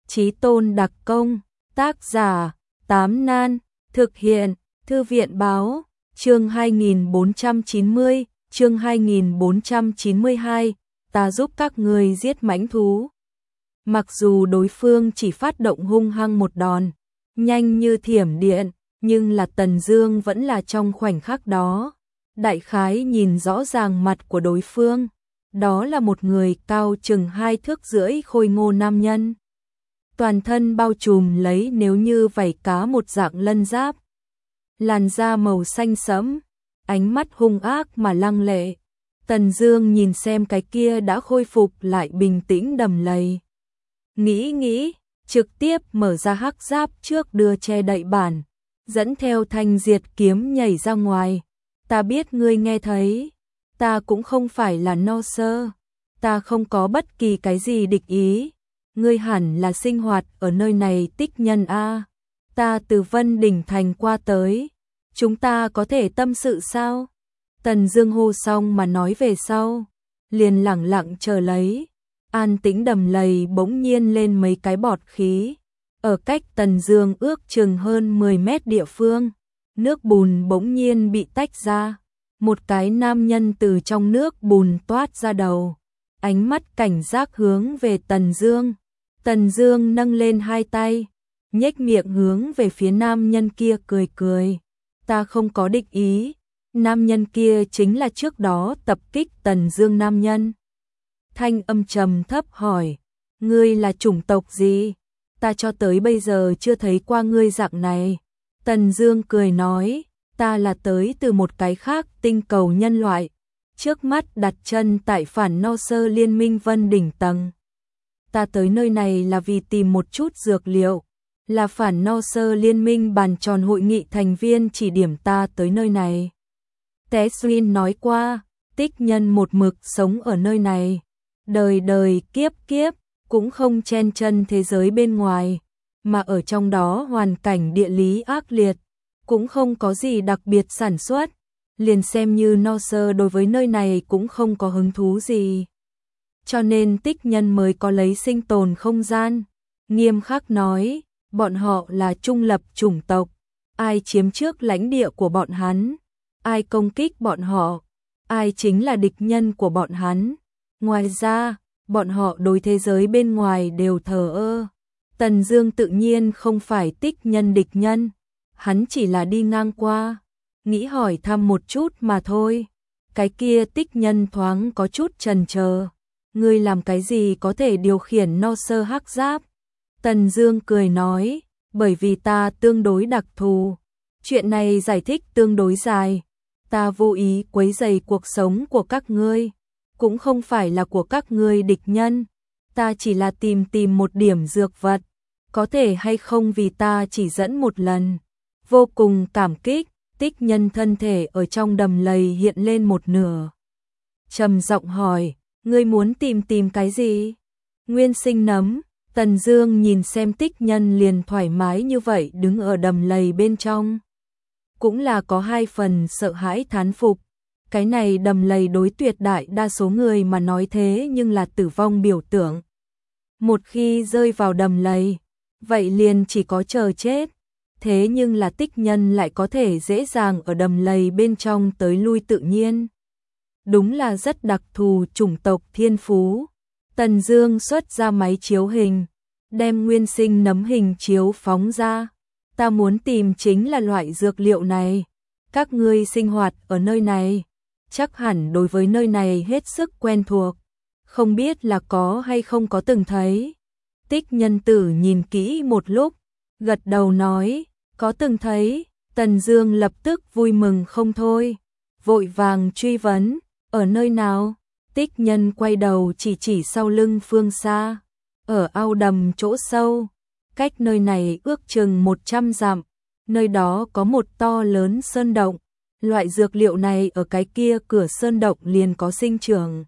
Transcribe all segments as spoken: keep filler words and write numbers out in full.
Chí tôn đặc công, tác giả, Tám Nan, thực hiện, Thư viện báo, chương hai nghìn bốn trăm chín mươi, chương hai nghìn bốn trăm chín mươi hai, ta giúp các ngươi giết mãnh thú. Mặc dù đối phương chỉ phát động hung hăng một đòn, nhanh như thiểm điện, nhưng là Tần Dương vẫn là trong khoảnh khắc đó, đại khái nhìn rõ ràng mặt của đối phương. Đó là một người cao chừng hai thước rưỡi khôi ngô nam nhân. Toàn thân bao trùm lấy nếu như vảy cá một dạng lân giáp. Làn da màu xanh sẫm, ánh mắt hung ác mà lăng lệ. Tần Dương nhìn xem cái kia đã khôi phục lại bình tĩnh đầm lầy. Nghĩ nghĩ, trực tiếp mở ra hắc giáp trước đưa che đậy bản, dẫn theo thanh diệt kiếm nhảy ra ngoài. Ta biết ngươi nghe thấy, ta cũng không phải là no sơ, ta không có bất kỳ cái gì địch ý. Ngươi hẳn là sinh hoạt ở nơi này tích nhân a. Ta từ Vân Đỉnh Thành qua tới, chúng ta có thể tâm sự sao? Tần Dương hô xong mà nói về sau, liền lẳng lặng chờ lấy. An tĩnh đầm lầy bỗng nhiên lên mấy cái bọt khí. Ở cách Tần Dương ước chừng hơn mười mét địa phương, nước bùn bỗng nhiên bị tách ra. Một cái nam nhân từ trong nước bùn toát ra đầu, ánh mắt cảnh giác hướng về Tần Dương. Tần Dương nâng lên hai tay, nhếch miệng hướng về phía nam nhân kia cười cười. Ta không có địch ý. Nam nhân kia chính là trước đó tập kích Tần Dương nam nhân. Thanh âm trầm thấp hỏi, ngươi là chủng tộc gì? Ta cho tới bây giờ chưa thấy qua ngươi dạng này. Tần Dương cười nói, ta là tới từ một cái khác tinh cầu nhân loại, trước mắt đặt chân tại Phản No Sơ Liên minh Vân Đỉnh tầng. Ta tới nơi này là vì tìm một chút dược liệu, là Phản No Sơ Liên minh bàn tròn hội nghị thành viên chỉ điểm ta tới nơi này. Té Xuyên nói qua, tích nhân một mực sống ở nơi này, đời đời kiếp kiếp, cũng không chen chân thế giới bên ngoài, mà ở trong đó hoàn cảnh địa lý ác liệt, cũng không có gì đặc biệt sản xuất, liền xem như no sơ đối với nơi này cũng không có hứng thú gì. Cho nên tích nhân mới có lấy sinh tồn không gian. Nghiêm khắc nói, bọn họ là trung lập chủng tộc, ai chiếm trước lãnh địa của bọn hắn, ai công kích bọn họ, ai chính là địch nhân của bọn hắn. Ngoài ra, bọn họ đối thế giới bên ngoài đều thờ ơ. Tần Dương tự nhiên không phải tích nhân địch nhân, hắn chỉ là đi ngang qua, nghĩ hỏi thăm một chút mà thôi. Cái kia tích nhân thoáng có chút chần chờ, ngươi làm cái gì có thể điều khiển no sơ hắc giáp? Tần Dương cười nói, bởi vì ta tương đối đặc thù. Chuyện này giải thích tương đối dài, ta vô ý quấy rầy cuộc sống của các ngươi, cũng không phải là của các ngươi địch nhân, ta chỉ là tìm tìm một điểm dược vật, có thể hay không vì ta chỉ dẫn một lần. Vô cùng cảm kích. Tích nhân thân thể ở trong đầm lầy hiện lên một nửa, trầm giọng hỏi, ngươi muốn tìm tìm cái gì? Nguyên sinh nấm. Tần Dương nhìn xem tích nhân liền thoải mái như vậy đứng ở đầm lầy bên trong, cũng là có hai phần sợ hãi thán phục. Cái này đầm lầy đối tuyệt đại đa số người mà nói thế nhưng là tử vong biểu tượng. Một khi rơi vào đầm lầy, vậy liền chỉ có chờ chết. Thế nhưng là tích nhân lại có thể dễ dàng ở đầm lầy bên trong tới lui tự nhiên. Đúng là rất đặc thù chủng tộc thiên phú. Tần Dương xuất ra máy chiếu hình, đem nguyên sinh nấm hình chiếu phóng ra. Ta muốn tìm chính là loại dược liệu này. Các ngươi sinh hoạt ở nơi này, chắc hẳn đối với nơi này hết sức quen thuộc. Không biết là có hay không có từng thấy. Tích nhân tử nhìn kỹ một lúc, gật đầu nói, có từng thấy. Tần Dương lập tức vui mừng không thôi, vội vàng truy vấn, ở nơi nào? Tích nhân quay đầu chỉ chỉ sau lưng phương xa, ở ao đầm chỗ sâu, cách nơi này ước chừng một trăm dặm, nơi đó có một to lớn sơn động, loại dược liệu này ở cái kia cửa sơn động liền có sinh trưởng.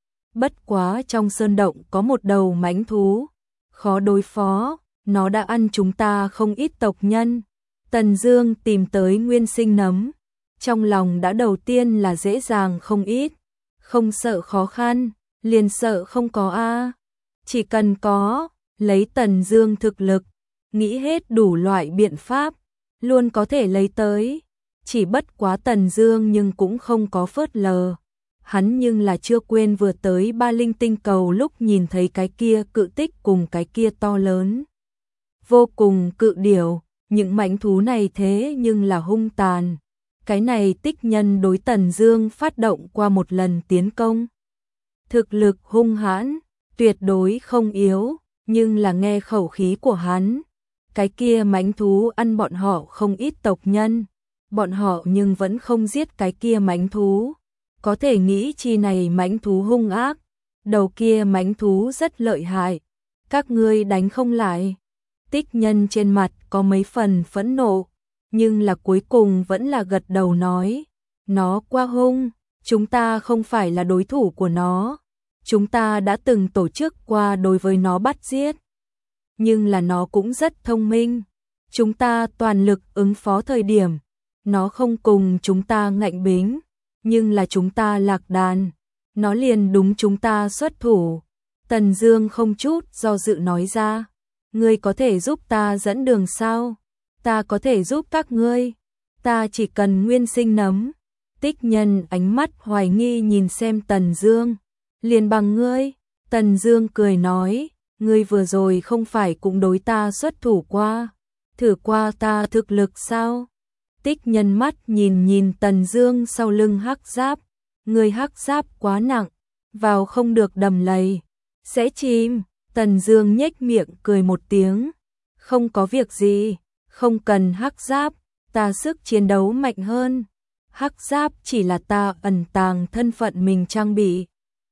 Bất quá trong sơn động có một đầu mãnh thú, khó đối phó, nó đã ăn chúng ta không ít tộc nhân. Tần Dương tìm tới nguyên sinh nấm, trong lòng đã đầu tiên là dễ dàng không ít, không sợ khó khăn, liền sợ không có a. Chỉ cần có, lấy Tần Dương thực lực, nghĩ hết đủ loại biện pháp, luôn có thể lấy tới. Chỉ bất quá Tần Dương nhưng cũng không có phớt lờ. Hắn nhưng là chưa quên vừa tới Ba Linh tinh cầu lúc nhìn thấy cái kia cự tích cùng cái kia to lớn vô cùng cự điểu, những mãnh thú này thế nhưng là hung tàn. Cái này tích nhân đối Tần Dương phát động qua một lần tiến công. Thực lực hung hãn, tuyệt đối không yếu, nhưng là nghe khẩu khí của hắn, cái kia mãnh thú ăn bọn họ không ít tộc nhân, bọn họ nhưng vẫn không giết cái kia mãnh thú. Có thể nghĩ chi này mãnh thú hung ác, đầu kia mãnh thú rất lợi hại, các ngươi đánh không lại. Tích nhân trên mặt có mấy phần phẫn nộ, nhưng là cuối cùng vẫn là gật đầu nói, nó quá hung, chúng ta không phải là đối thủ của nó, chúng ta đã từng tổ chức qua đối với nó bắt giết. Nhưng là nó cũng rất thông minh, chúng ta toàn lực ứng phó thời điểm, nó không cùng chúng ta ngạnh bính, nhưng là chúng ta lạc đàn, nó liền đúng chúng ta xuất thủ. Tần Dương không chút do dự nói ra, ngươi có thể giúp ta dẫn đường sao? Ta có thể giúp các ngươi, ta chỉ cần nguyên sinh nấm. Tích nhân ánh mắt hoài nghi nhìn xem Tần Dương, liền bằng ngươi. Tần Dương cười nói, ngươi vừa rồi không phải cũng đối ta xuất thủ qua, thử qua ta thực lực sao? Tích nhân mắt nhìn nhìn Tần Dương sau lưng hắc giáp, ngươi hắc giáp quá nặng, vào không được đầm lầy, sẽ chìm. Tần Dương nhếch miệng cười một tiếng, không có việc gì, không cần hắc giáp, ta sức chiến đấu mạnh hơn. Hắc giáp chỉ là ta ẩn tàng thân phận mình trang bị.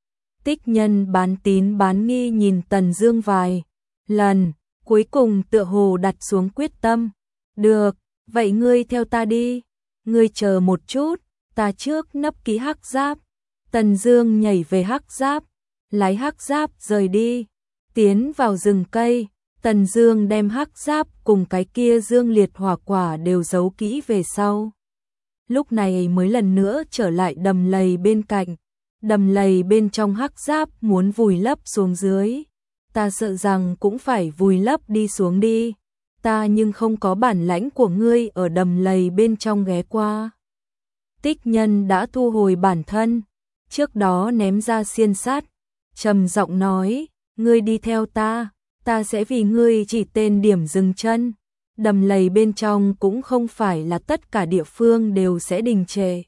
Tích nhân bán tín bán nghi nhìn Tần Dương vài lần, cuối cùng tựa hồ đặt xuống quyết tâm. Được, vậy ngươi theo ta đi, ngươi chờ một chút, ta trước nấp ký hắc giáp. Tần Dương nhảy về hắc giáp, lái hắc giáp rời đi, tiến vào rừng cây. Tần Dương đem hắc giáp cùng cái kia dương liệt hỏa quả đều giấu kỹ về sau. Lúc này mới lần nữa trở lại đầm lầy bên cạnh. Đầm lầy bên trong hắc giáp muốn vùi lấp xuống dưới, ta sợ rằng cũng phải vùi lấp đi xuống đi. Ta nhưng không có bản lãnh của ngươi ở đầm lầy bên trong ghé qua. Tích nhân đã thu hồi bản thân, trước đó ném ra xiên sắt, trầm giọng nói, ngươi đi theo ta, ta sẽ vì ngươi chỉ tên điểm dừng chân. Đầm lầy bên trong cũng không phải là tất cả địa phương đều sẽ đình trệ.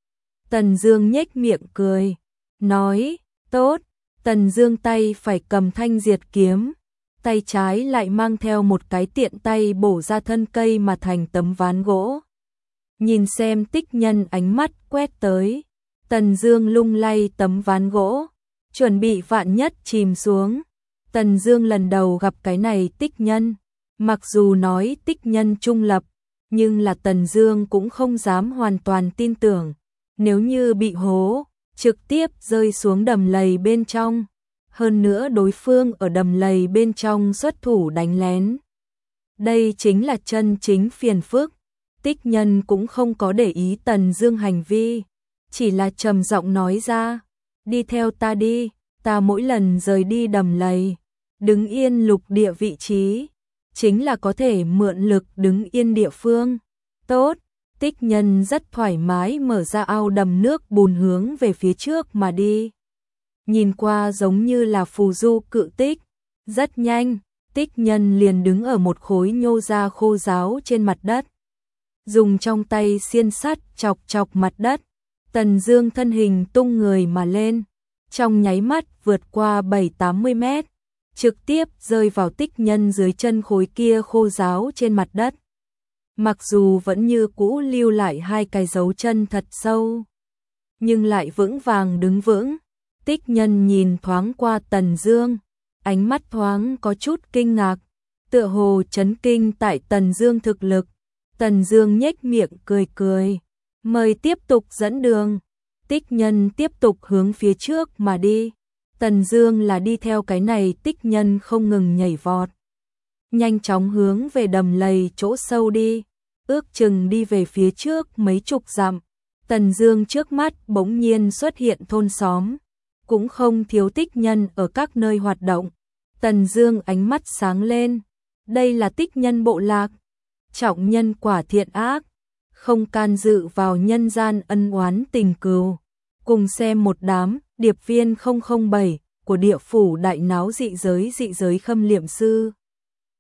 Tần Dương nhếch miệng cười, nói, tốt. Tần Dương tay phải cầm thanh diệt kiếm, tay trái lại mang theo một cái tiện tay bổ ra thân cây mà thành tấm ván gỗ. Nhìn xem tích nhân ánh mắt quét tới, Tần Dương lung lay tấm ván gỗ, chuẩn bị vạn nhất chìm xuống. Tần Dương lần đầu gặp cái này tích nhân, mặc dù nói tích nhân trung lập, nhưng là Tần Dương cũng không dám hoàn toàn tin tưởng, nếu như bị hố, trực tiếp rơi xuống đầm lầy bên trong, hơn nữa đối phương ở đầm lầy bên trong xuất thủ đánh lén. Đây chính là chân chính phiền phức. Tích nhân cũng không có để ý Tần Dương hành vi, chỉ là trầm giọng nói ra, đi theo ta đi, ta mỗi lần rời đi đầm lầy, đứng yên lục địa vị trí, chính là có thể mượn lực đứng yên địa phương. Tốt. Tích nhân rất thoải mái mở ra ao đầm nước bùn hướng về phía trước mà đi. Nhìn qua giống như là phù du cự tích. Rất nhanh, tích nhân liền đứng ở một khối nhô ra khô ráo trên mặt đất. Dùng trong tay xiên sắt chọc chọc mặt đất. Tần Dương thân hình tung người mà lên, trong nháy mắt vượt qua bảy tám mươi mét, trực tiếp rơi vào tích nhân dưới chân khối kia khô ráo trên mặt đất. Mặc dù vẫn như cũ lưu lại hai cái dấu chân thật sâu, nhưng lại vững vàng đứng vững. Tích nhân nhìn thoáng qua Tần Dương, ánh mắt thoáng có chút kinh ngạc, tựa hồ chấn kinh tại Tần Dương thực lực. Tần Dương nhếch miệng cười cười, mời tiếp tục dẫn đường. Tích nhân tiếp tục hướng phía trước mà đi. Tần Dương là đi theo cái này tích nhân không ngừng nhảy vọt, nhanh chóng hướng về đầm lầy chỗ sâu đi, ước chừng đi về phía trước mấy chục dặm. Tần Dương trước mắt bỗng nhiên xuất hiện thôn xóm, cũng không thiếu tích nhân ở các nơi hoạt động. Tần Dương ánh mắt sáng lên, đây là Tích Nhân bộ lạc, trọng nhân quả thiện ác, không can dự vào nhân gian ân oán tình cừu. Cùng xem một đám điệp viên không không bảy của địa phủ đại náo dị giới dị giới khâm liệm sư.